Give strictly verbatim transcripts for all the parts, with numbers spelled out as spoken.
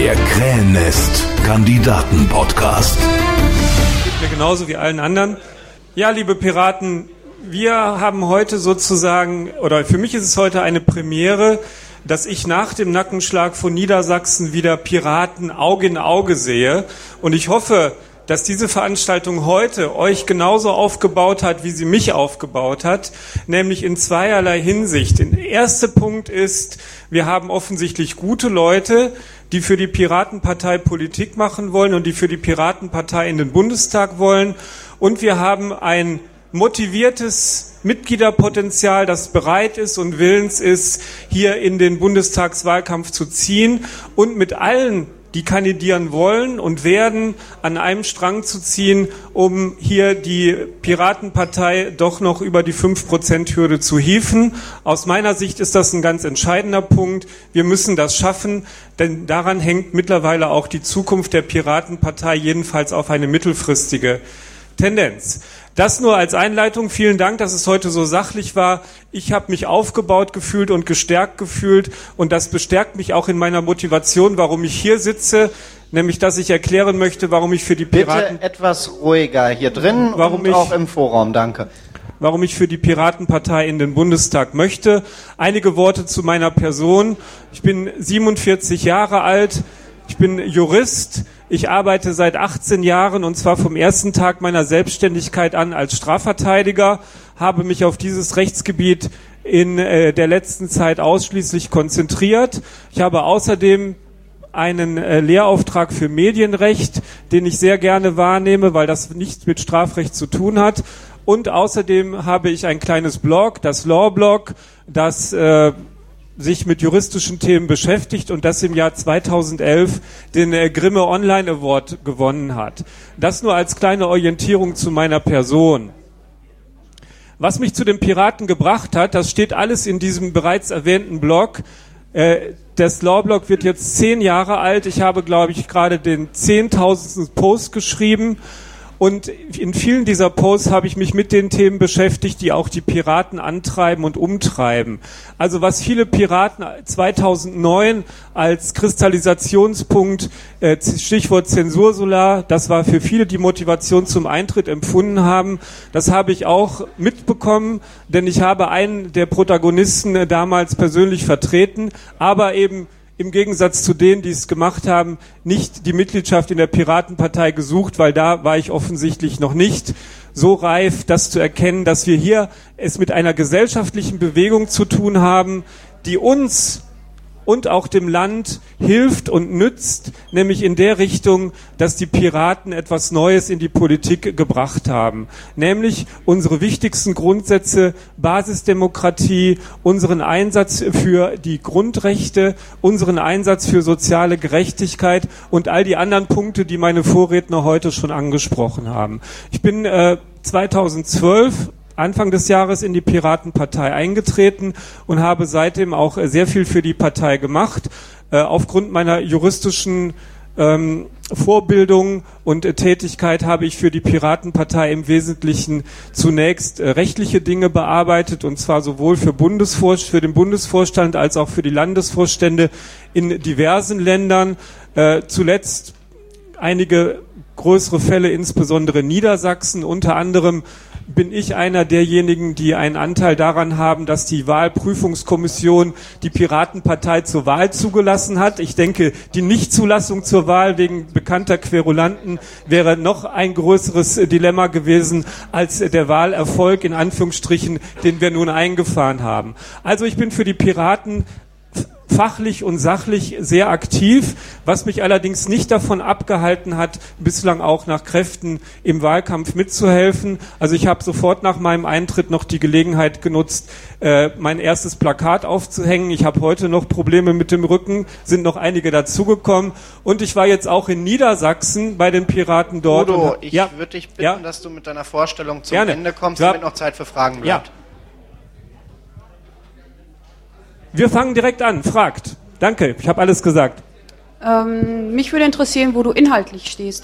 Der Krähennest-Kandidaten-Podcast. Geht mir genauso wie allen anderen. Ja, liebe Piraten, wir haben heute sozusagen, oder für mich ist es heute eine Premiere, dass ich nach dem Nackenschlag von Niedersachsen wieder Piraten Auge in Auge sehe. Und ich hoffe, dass diese Veranstaltung heute euch genauso aufgebaut hat, wie sie mich aufgebaut hat, nämlich in zweierlei Hinsicht. Der erste Punkt ist, wir haben offensichtlich gute Leute, die für die Piratenpartei Politik machen wollen und die für die Piratenpartei in den Bundestag wollen. Und wir haben ein motiviertes Mitgliederpotenzial, das bereit ist und willens ist, hier in den Bundestagswahlkampf zu ziehen und mit allen, die kandidieren wollen und werden, an einem Strang zu ziehen, um hier die Piratenpartei doch noch über die fünf Prozent Hürde zu hieven. Aus meiner Sicht ist das ein ganz entscheidender Punkt. Wir müssen das schaffen, denn daran hängt mittlerweile auch die Zukunft der Piratenpartei, jedenfalls auf eine mittelfristige Tendenz. Das nur als Einleitung. Vielen Dank, dass es heute so sachlich war. Ich habe mich aufgebaut gefühlt und gestärkt gefühlt und das bestärkt mich auch in meiner Motivation, warum ich hier sitze, nämlich dass ich erklären möchte, warum ich für die Piraten... Bitte etwas ruhiger hier drin warum und ich, auch im Vorraum, danke. Warum ich für die Piratenpartei in den Bundestag möchte. Einige Worte zu meiner Person. Ich bin siebenundvierzig Jahre alt, ich bin Jurist. Ich arbeite seit achtzehn Jahren und zwar vom ersten Tag meiner Selbstständigkeit an als Strafverteidiger, habe mich auf dieses Rechtsgebiet in äh, der letzten Zeit ausschließlich konzentriert. Ich habe außerdem einen äh, Lehrauftrag für Medienrecht, den ich sehr gerne wahrnehme, weil das nichts mit Strafrecht zu tun hat. Und außerdem habe ich ein kleines Blog, das Law-Blog, das äh, sich mit juristischen Themen beschäftigt und das im Jahr zweitausendelf den äh, Grimme Online Award gewonnen hat. Das nur als kleine Orientierung zu meiner Person. Was mich zu den Piraten gebracht hat, das steht alles in diesem bereits erwähnten Blog. Äh, das Law-Blog wird jetzt zehn Jahre alt. Ich habe, glaube ich, gerade den zehntausendsten Post geschrieben. Und in vielen dieser Posts habe ich mich mit den Themen beschäftigt, die auch die Piraten antreiben und umtreiben. Also was viele Piraten zweitausendneun als Kristallisationspunkt, äh, Stichwort Zensursolar, das war für viele die Motivation zum Eintritt empfunden haben, das habe ich auch mitbekommen, denn ich habe einen der Protagonisten äh, damals persönlich vertreten, aber eben im Gegensatz zu denen, die es gemacht haben, nicht die Mitgliedschaft in der Piratenpartei gesucht, weil da war ich offensichtlich noch nicht so reif, das zu erkennen, dass wir hier es mit einer gesellschaftlichen Bewegung zu tun haben, die uns und auch dem Land hilft und nützt, nämlich in der Richtung, dass die Piraten etwas Neues in die Politik gebracht haben. Nämlich unsere wichtigsten Grundsätze, Basisdemokratie, unseren Einsatz für die Grundrechte, unseren Einsatz für soziale Gerechtigkeit und all die anderen Punkte, die meine Vorredner heute schon angesprochen haben. Ich bin äh, zweitausendzwölf Anfang des Jahres in die Piratenpartei eingetreten und habe seitdem auch sehr viel für die Partei gemacht. Äh, aufgrund meiner juristischen ähm, Vorbildung und äh, Tätigkeit habe ich für die Piratenpartei im Wesentlichen zunächst äh, rechtliche Dinge bearbeitet, und zwar sowohl für, Bundesvor- für den Bundesvorstand als auch für die Landesvorstände in diversen Ländern. Äh, zuletzt einige größere Fälle, insbesondere Niedersachsen, unter anderem bin ich einer derjenigen, die einen Anteil daran haben, dass die Wahlprüfungskommission die Piratenpartei zur Wahl zugelassen hat. Ich denke, die Nichtzulassung zur Wahl wegen bekannter Querulanten wäre noch ein größeres Dilemma gewesen als der Wahlerfolg, in Anführungsstrichen, den wir nun eingefahren haben. Also ich bin für die Piraten fachlich und sachlich sehr aktiv, was mich allerdings nicht davon abgehalten hat, bislang auch nach Kräften im Wahlkampf mitzuhelfen. Also ich habe sofort nach meinem Eintritt noch die Gelegenheit genutzt, äh, mein erstes Plakat aufzuhängen. Ich habe heute noch Probleme mit dem Rücken, sind noch einige dazugekommen. Und ich war jetzt auch in Niedersachsen bei den Piraten dort. Udo, ich ja, würde dich bitten, ja, dass du mit deiner Vorstellung zum gerne. Ende kommst, Ja. damit noch Zeit für Fragen bleibt. Ja. Wir fangen direkt an. Fragt. Danke, ich habe alles gesagt. Ähm, mich würde interessieren, wo du inhaltlich stehst.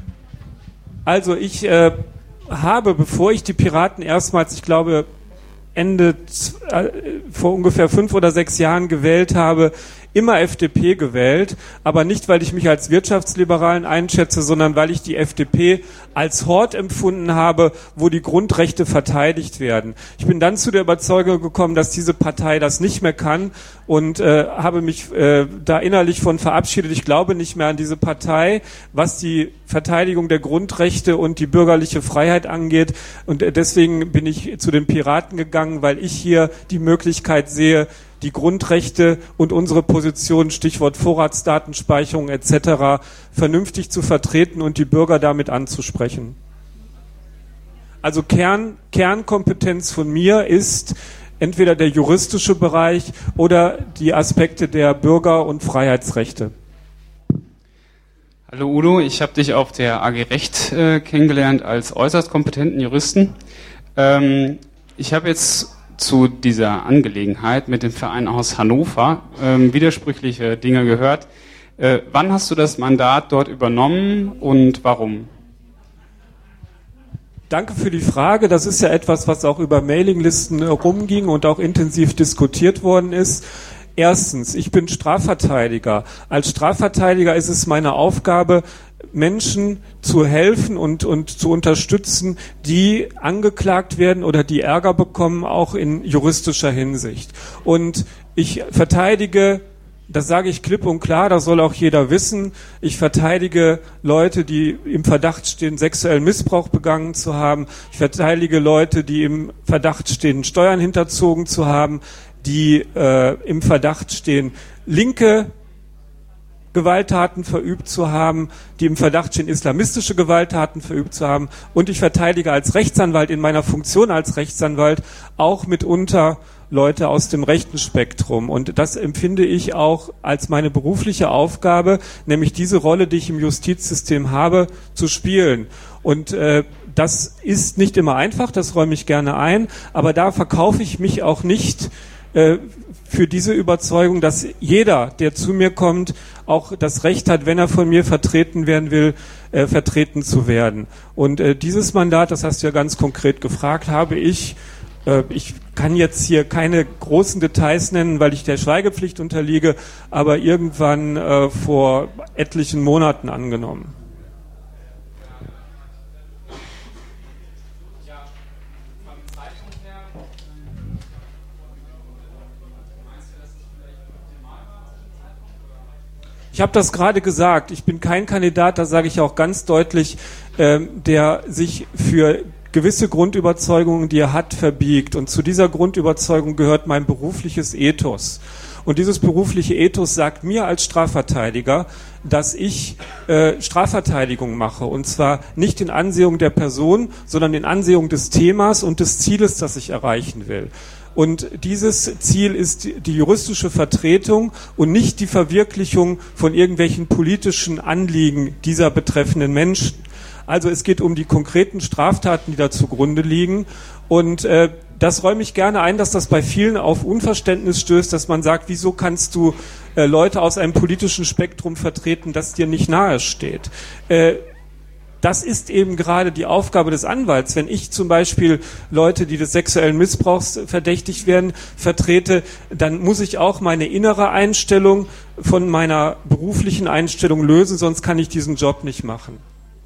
Also ich äh, habe, bevor ich die Piraten erstmals, ich glaube, Ende, äh, vor ungefähr fünf oder sechs Jahren gewählt habe, immer F D P gewählt, aber nicht, weil ich mich als Wirtschaftsliberalen einschätze, sondern weil ich die F D P als Hort empfunden habe, wo die Grundrechte verteidigt werden. Ich bin dann zu der Überzeugung gekommen, dass diese Partei das nicht mehr kann und äh, habe mich äh, da innerlich von verabschiedet. Ich glaube nicht mehr an diese Partei, was die Verteidigung der Grundrechte und die bürgerliche Freiheit angeht. Und äh, deswegen bin ich zu den Piraten gegangen, weil ich hier die Möglichkeit sehe, die Grundrechte und unsere Position, Stichwort Vorratsdatenspeicherung et cetera, vernünftig zu vertreten und die Bürger damit anzusprechen. Also Kern, Kernkompetenz von mir ist entweder der juristische Bereich oder die Aspekte der Bürger- und Freiheitsrechte. Hallo Udo, ich habe dich auf der A G Recht äh, kennengelernt als äußerst kompetenten Juristen. Ähm, ich habe jetzt zu dieser Angelegenheit mit dem Verein aus Hannover ähm, widersprüchliche Dinge gehört. Äh, wann hast du das Mandat dort übernommen und warum? Danke für die Frage. Das ist ja etwas, was auch über Mailinglisten äh, rumging und auch intensiv diskutiert worden ist. Erstens, ich bin Strafverteidiger. Als Strafverteidiger ist es meine Aufgabe, Menschen zu helfen und, und zu unterstützen, die angeklagt werden oder die Ärger bekommen, auch in juristischer Hinsicht. Und ich verteidige, das sage ich klipp und klar, das soll auch jeder wissen, ich verteidige Leute, die im Verdacht stehen, sexuellen Missbrauch begangen zu haben. Ich verteidige Leute, die im Verdacht stehen, Steuern hinterzogen zu haben, die äh, im Verdacht stehen, linke Gewalttaten verübt zu haben, die im Verdacht stehen, islamistische Gewalttaten verübt zu haben. Und ich verteidige als Rechtsanwalt in meiner Funktion als Rechtsanwalt auch mitunter Leute aus dem rechten Spektrum. Und das empfinde ich auch als meine berufliche Aufgabe, nämlich diese Rolle, die ich im Justizsystem habe, zu spielen. Und äh, das ist nicht immer einfach, das räume ich gerne ein, aber da verkaufe ich mich auch nicht äh, für diese Überzeugung, dass jeder, der zu mir kommt, auch das Recht hat, wenn er von mir vertreten werden will, äh, vertreten zu werden. Und äh, dieses Mandat, das hast du ja ganz konkret gefragt, habe ich, äh, ich kann jetzt hier keine großen Details nennen, weil ich der Schweigepflicht unterliege, aber irgendwann äh, vor etlichen Monaten angenommen. Ich habe das gerade gesagt, ich bin kein Kandidat, das sage ich auch ganz deutlich, ähm, der sich für gewisse Grundüberzeugungen, die er hat, verbiegt. Und zu dieser Grundüberzeugung gehört mein berufliches Ethos. Und dieses berufliche Ethos sagt mir als Strafverteidiger, dass ich äh, Strafverteidigung mache. Und zwar nicht in Ansehung der Person, sondern in Ansehung des Themas und des Zieles, das ich erreichen will. Und dieses Ziel ist die juristische Vertretung und nicht die Verwirklichung von irgendwelchen politischen Anliegen dieser betreffenden Menschen. Also es geht um die konkreten Straftaten, die da zugrunde liegen. Und äh, das räume ich gerne ein, dass das bei vielen auf Unverständnis stößt, dass man sagt, wieso kannst du äh, Leute aus einem politischen Spektrum vertreten, das dir nicht nahe steht. Äh, Das ist eben gerade die Aufgabe des Anwalts. Wenn ich zum Beispiel Leute, die des sexuellen Missbrauchs verdächtigt werden, vertrete, dann muss ich auch meine innere Einstellung von meiner beruflichen Einstellung lösen, sonst kann ich diesen Job nicht machen.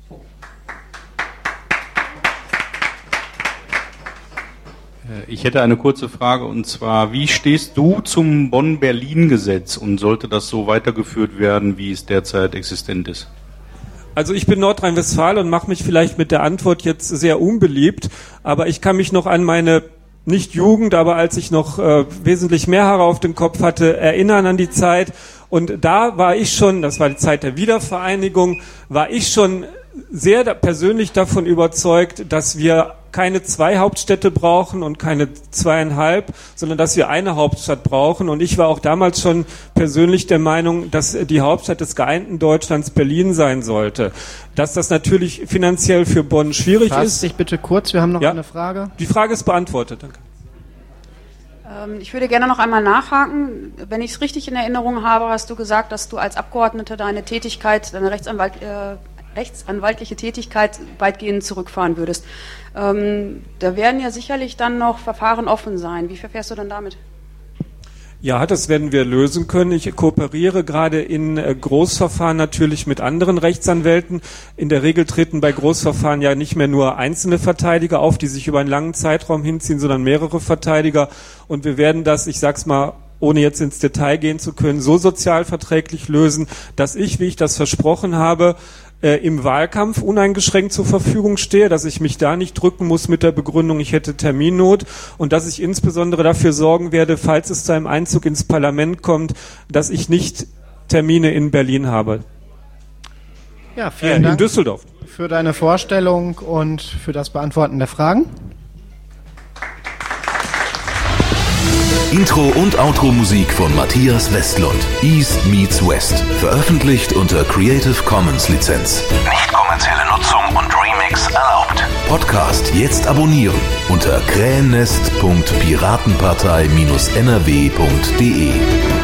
Ich hätte eine kurze Frage, und zwar, wie stehst du zum Bonn-Berlin-Gesetz und sollte das so weitergeführt werden, wie es derzeit existent ist? Also ich bin Nordrhein-Westfalen und mache mich vielleicht mit der Antwort jetzt sehr unbeliebt, aber ich kann mich noch an meine, nicht Jugend, aber als ich noch äh, wesentlich mehr Haare auf dem Kopf hatte, erinnern an die Zeit. Und da war ich schon, das war die Zeit der Wiedervereinigung, war ich schon sehr da, persönlich davon überzeugt, dass wir keine zwei Hauptstädte brauchen und keine zweieinhalb, sondern dass wir eine Hauptstadt brauchen. Und ich war auch damals schon persönlich der Meinung, dass die Hauptstadt des geeinten Deutschlands Berlin sein sollte. Dass das natürlich finanziell für Bonn schwierig Fass ist. dich bitte kurz, wir haben noch ja? eine Frage. Die Frage ist beantwortet, danke. Ähm, ich würde gerne noch einmal nachhaken. Wenn ich es richtig in Erinnerung habe, hast du gesagt, dass du als Abgeordneter deine Tätigkeit, deine Rechtsanwalt, äh, rechtsanwaltliche Tätigkeit weitgehend zurückfahren würdest. Ähm, da werden ja sicherlich dann noch Verfahren offen sein. Wie verfährst du dann damit? Ja, das werden wir lösen können. Ich kooperiere gerade in Großverfahren natürlich mit anderen Rechtsanwälten. In der Regel treten bei Großverfahren ja nicht mehr nur einzelne Verteidiger auf, die sich über einen langen Zeitraum hinziehen, sondern mehrere Verteidiger. Und wir werden das, ich sag's mal, ohne jetzt ins Detail gehen zu können, so sozialverträglich lösen, dass ich, wie ich das versprochen habe, äh, im Wahlkampf uneingeschränkt zur Verfügung stehe, dass ich mich da nicht drücken muss mit der Begründung, ich hätte Terminnot und dass ich insbesondere dafür sorgen werde, falls es zu einem Einzug ins Parlament kommt, dass ich nicht Termine in Berlin habe. Ja, vielen äh, Dank in Düsseldorf. für deine Vorstellung und für das Beantworten der Fragen. Intro und Outro-Musik von Matthias Westlund. East meets West. Veröffentlicht unter Creative Commons Lizenz. Nicht kommerzielle Nutzung und Remix erlaubt. Podcast jetzt abonnieren unter krähennest punkt piratenpartei Bindestrich n r w punkt d e.